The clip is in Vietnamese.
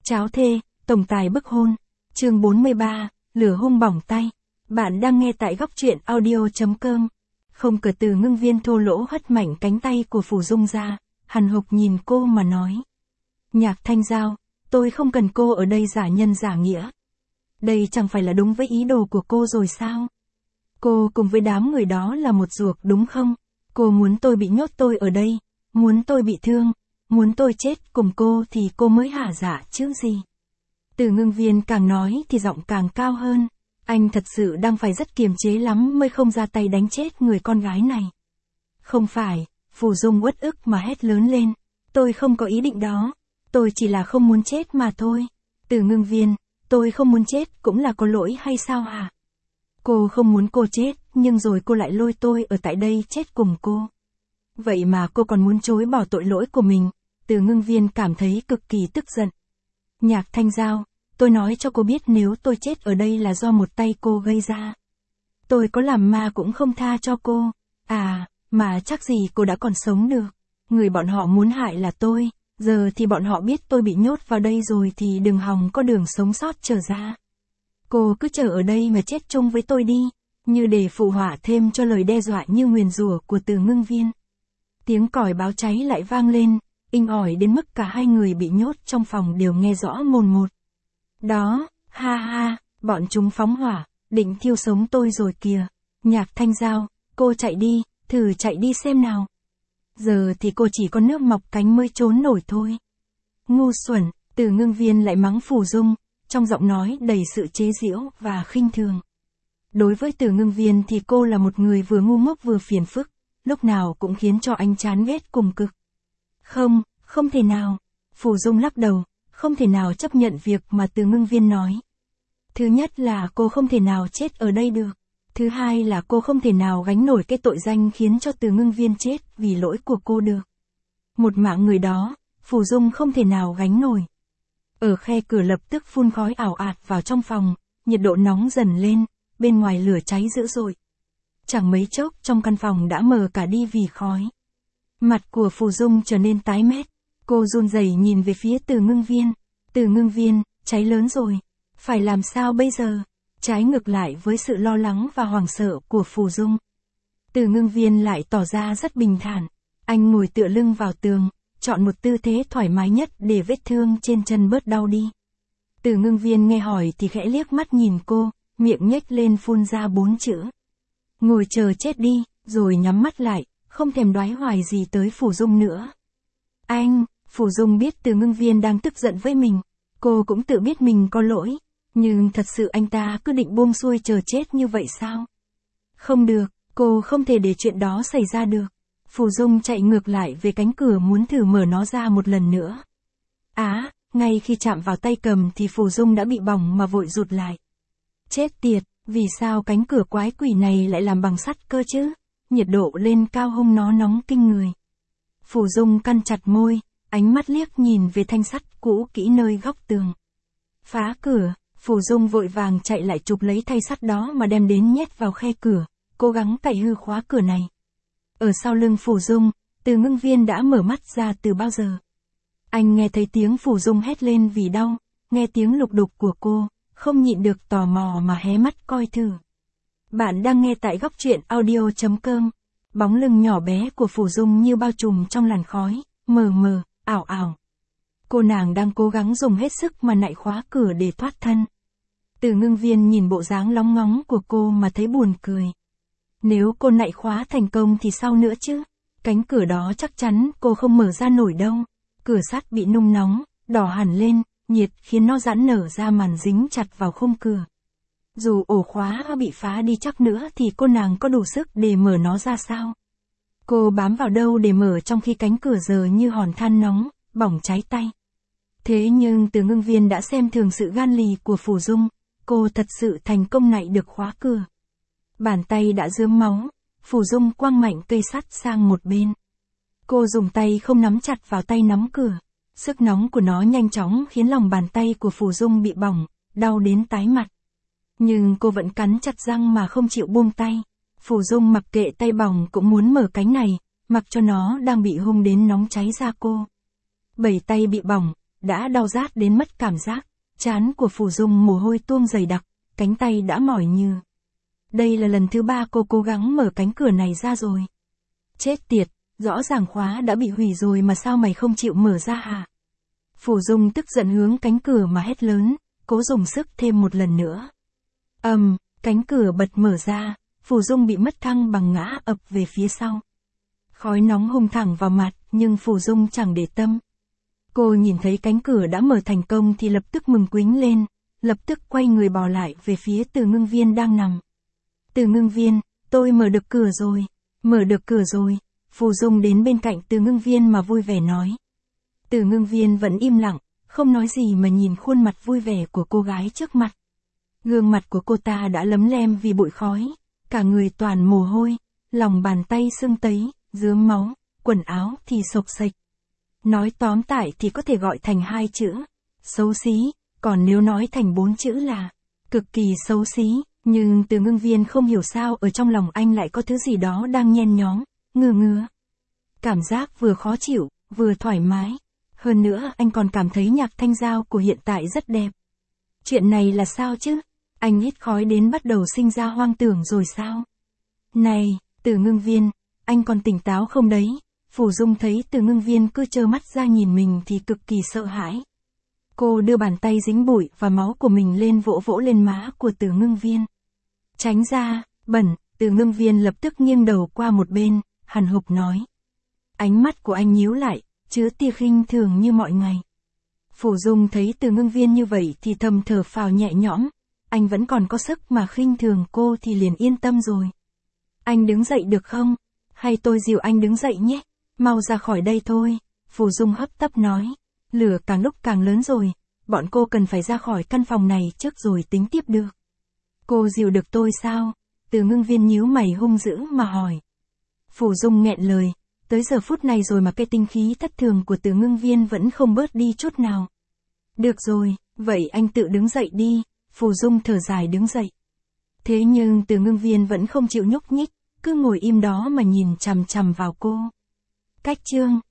Cháo thê, tổng tài bức hôn. Chương 43, lửa hung bỏng tay. Bạn đang nghe tại góc truyện audio.com. Không cờ Từ Ngưng Viên thô lỗ hất mạnh cánh tay của Phù Dung ra, hằn hộc nhìn cô mà nói. Nhạc Thanh Giao, tôi không cần cô ở đây giả nhân giả nghĩa. Đây chẳng phải là đúng với ý đồ của cô rồi sao? Cô cùng với đám người đó là một ruột đúng không? Cô muốn tôi bị nhốt tôi ở đây, muốn tôi bị thương, muốn tôi chết cùng cô thì cô mới hả dạ chứ gì. Từ Ngưng Viên càng nói thì giọng càng cao hơn. Anh thật sự đang phải rất kiềm chế lắm mới không ra tay đánh chết người con gái này. Không phải, Phù Dung uất ức mà hét lớn lên. Tôi không có ý định đó. Tôi chỉ là không muốn chết mà thôi. Từ Ngưng Viên, tôi không muốn chết cũng là có lỗi hay sao hả? Cô không muốn cô chết, nhưng rồi cô lại lôi tôi ở tại đây chết cùng cô. Vậy mà cô còn muốn chối bỏ tội lỗi của mình. Từ Ngưng Viên cảm thấy cực kỳ tức giận. Nhạc Thanh Giao, tôi nói cho cô biết nếu tôi chết ở đây là do một tay cô gây ra. Tôi có làm ma cũng không tha cho cô. À, mà chắc gì cô đã còn sống được. Người bọn họ muốn hại là tôi, giờ thì bọn họ biết tôi bị nhốt vào đây rồi thì đừng hòng có đường sống sót trở ra. Cô cứ chờ ở đây mà chết chung với tôi đi, như để phụ họa thêm cho lời đe dọa như nguyền rủa của Từ Ngưng Viên. Tiếng còi báo cháy lại vang lên, inh ỏi đến mức cả hai người bị nhốt trong phòng đều nghe rõ mồn một. Đó, ha ha, bọn chúng phóng hỏa, định thiêu sống tôi rồi kìa. Nhạc Thanh Giao, cô chạy đi, thử chạy đi xem nào. Giờ thì cô chỉ có nước mọc cánh mới trốn nổi thôi. Ngu xuẩn, Từ Ngưng Viên lại mắng Phù Dung, trong giọng nói đầy sự chế giễu và khinh thường. Đối với Từ Ngưng Viên thì cô là một người vừa ngu ngốc vừa phiền phức, lúc nào cũng khiến cho anh chán ghét cùng cực. Không thể nào. Phù Dung lắc đầu, không thể nào chấp nhận việc mà Từ Ngưng Viên nói. Thứ nhất là cô không thể nào chết ở đây được. Thứ hai là cô không thể nào gánh nổi cái tội danh khiến cho Từ Ngưng Viên chết vì lỗi của cô được. Một mạng người đó, Phù Dung không thể nào gánh nổi. Ở khe cửa lập tức phun khói ảo ạt vào trong phòng, nhiệt độ nóng dần lên, bên ngoài lửa cháy dữ dội. Chẳng mấy chốc trong căn phòng đã mờ cả đi vì khói. Mặt của Phù Dung trở nên tái mét, cô run rẩy nhìn về phía Từ Ngưng Viên. Từ Ngưng Viên, cháy lớn rồi, phải làm sao bây giờ? Trái ngược lại với sự lo lắng và hoảng sợ của Phù Dung. Từ Ngưng Viên lại tỏ ra rất bình thản, anh ngồi tựa lưng vào tường, chọn một tư thế thoải mái nhất để vết thương trên chân bớt đau đi. Từ Ngưng Viên nghe hỏi thì khẽ liếc mắt nhìn cô, miệng nhếch lên phun ra 4 chữ. Ngồi chờ chết đi, rồi nhắm mắt lại, không thèm đoái hoài gì tới Phù Dung nữa. Anh, Phù Dung biết Từ Ngưng Viên đang tức giận với mình, cô cũng tự biết mình có lỗi, nhưng thật sự anh ta cứ định buông xuôi chờ chết như vậy sao? Không được, cô không thể để chuyện đó xảy ra được. Phù Dung chạy ngược lại về cánh cửa muốn thử mở nó ra một lần nữa. Ngay khi chạm vào tay cầm thì Phù Dung đã bị bỏng mà vội rụt lại. Chết tiệt, vì sao cánh cửa quái quỷ này lại làm bằng sắt cơ chứ? Nhiệt độ lên cao hông nó nóng kinh người. Phù Dung cắn chặt môi, ánh mắt liếc nhìn về thanh sắt cũ kỹ nơi góc tường. Phá cửa, Phù Dung vội vàng chạy lại chụp lấy thanh sắt đó mà đem đến nhét vào khe cửa, cố gắng cạy hư khóa cửa này. Ở sau lưng Phù Dung, Từ Ngưng Viên đã mở mắt ra từ bao giờ. Anh nghe thấy tiếng Phù Dung hét lên vì đau, nghe tiếng lục đục của cô, không nhịn được tò mò mà hé mắt coi thử. Bạn đang nghe tại góc truyện audio.com. Bóng lưng nhỏ bé của Phù Dung như bao trùm trong làn khói, mờ mờ, ảo ảo. Cô nàng đang cố gắng dùng hết sức mà nạy khóa cửa để thoát thân. Từ Ngưng Viên nhìn bộ dáng lóng ngóng của cô mà thấy buồn cười. Nếu cô nạy khóa thành công thì sao nữa chứ? Cánh cửa đó chắc chắn cô không mở ra nổi đâu. Cửa sắt bị nung nóng, đỏ hẳn lên, nhiệt khiến nó giãn nở ra màn dính chặt vào khung cửa. Dù ổ khóa bị phá đi chắc nữa thì cô nàng có đủ sức để mở nó ra sao? Cô bám vào đâu để mở trong khi cánh cửa giờ như hòn than nóng, bỏng cháy tay. Thế nhưng Từ Ngưng Viên đã xem thường sự gan lì của Phù Dung, cô thật sự thành công nạy được khóa cửa. Bàn tay đã rớm máu, Phù Dung quăng mạnh cây sắt sang một bên. Cô dùng tay không nắm chặt vào tay nắm cửa. Sức nóng của nó nhanh chóng khiến lòng bàn tay của Phù Dung bị bỏng, đau đến tái mặt. Nhưng cô vẫn cắn chặt răng mà không chịu buông tay. Phù Dung mặc kệ tay bỏng cũng muốn mở cánh này, mặc cho nó đang bị hung đến nóng cháy da cô. 7 tay bị bỏng, đã đau rát đến mất cảm giác, trán của Phù Dung mồ hôi tuôn dày đặc, cánh tay đã mỏi như. Đây là lần thứ 3 cô cố gắng mở cánh cửa này ra rồi. Chết tiệt, rõ ràng khóa đã bị hủy rồi mà sao mày không chịu mở ra hả? Phù Dung tức giận hướng cánh cửa mà hét lớn, cố dùng sức thêm một lần nữa. Cánh cửa bật mở ra, Phù Dung bị mất thăng bằng ngã ập về phía sau. Khói nóng hung thẳng vào mặt, nhưng Phù Dung chẳng để tâm. Cô nhìn thấy cánh cửa đã mở thành công thì lập tức mừng quính lên, lập tức quay người bò lại về phía Từ Ngưng Viên đang nằm. Từ Ngưng Viên, tôi mở được cửa rồi, mở được cửa rồi. Phù Dung đến bên cạnh Từ Ngưng Viên mà vui vẻ nói. Từ Ngưng Viên vẫn im lặng, không nói gì mà nhìn khuôn mặt vui vẻ của cô gái trước mặt. Gương mặt của cô ta đã lấm lem vì bụi khói, cả người toàn mồ hôi, lòng bàn tay sưng tấy, rướm máu, quần áo thì xộc xệch. Nói tóm tlại thì có thể gọi thành 2 chữ, xấu xí, còn nếu nói thành 4 chữ là cực kỳ xấu xí, nhưng Từ Ngưng Viên không hiểu sao ở trong lòng anh lại có thứ gì đó đang nhen nhóm, ngứa. Cảm giác vừa khó chịu, vừa thoải mái. Hơn nữa anh còn cảm thấy nhạc Thanh Giao của hiện tại rất đẹp. Chuyện này là sao chứ? Anh hít khói đến bắt đầu sinh ra hoang tưởng rồi sao? Này, Từ Ngưng Viên, anh còn tỉnh táo không đấy? Phù Dung thấy Từ Ngưng Viên cứ trơ mắt ra nhìn mình thì cực kỳ sợ hãi. Cô đưa bàn tay dính bụi và máu của mình lên vỗ vỗ lên má của Từ Ngưng Viên. Tránh ra, bẩn. Từ Ngưng Viên lập tức nghiêng đầu qua một bên, hằn hục nói. Ánh mắt của anh nhíu lại, chứa tia khinh thường như mọi ngày. Phù Dung thấy Từ Ngưng Viên như vậy thì thầm thở phào nhẹ nhõm, anh vẫn còn có sức mà khinh thường cô thì liền yên tâm rồi. Anh đứng dậy được không? Hay tôi dìu anh đứng dậy nhé? Mau ra khỏi đây thôi, Phù Dung hấp tấp nói. Lửa càng lúc càng lớn rồi, bọn cô cần phải ra khỏi căn phòng này trước rồi tính tiếp được. Cô dìu được tôi sao? Từ Ngưng Viên nhíu mày hung dữ mà hỏi. Phù Dung nghẹn lời, tới giờ phút này rồi mà cái tinh khí thất thường của Từ Ngưng Viên vẫn không bớt đi chút nào. Được rồi, vậy anh tự đứng dậy đi, Phù Dung thở dài đứng dậy. Thế nhưng Từ Ngưng Viên vẫn không chịu nhúc nhích, cứ ngồi im đó mà nhìn chằm chằm vào cô. Cách chương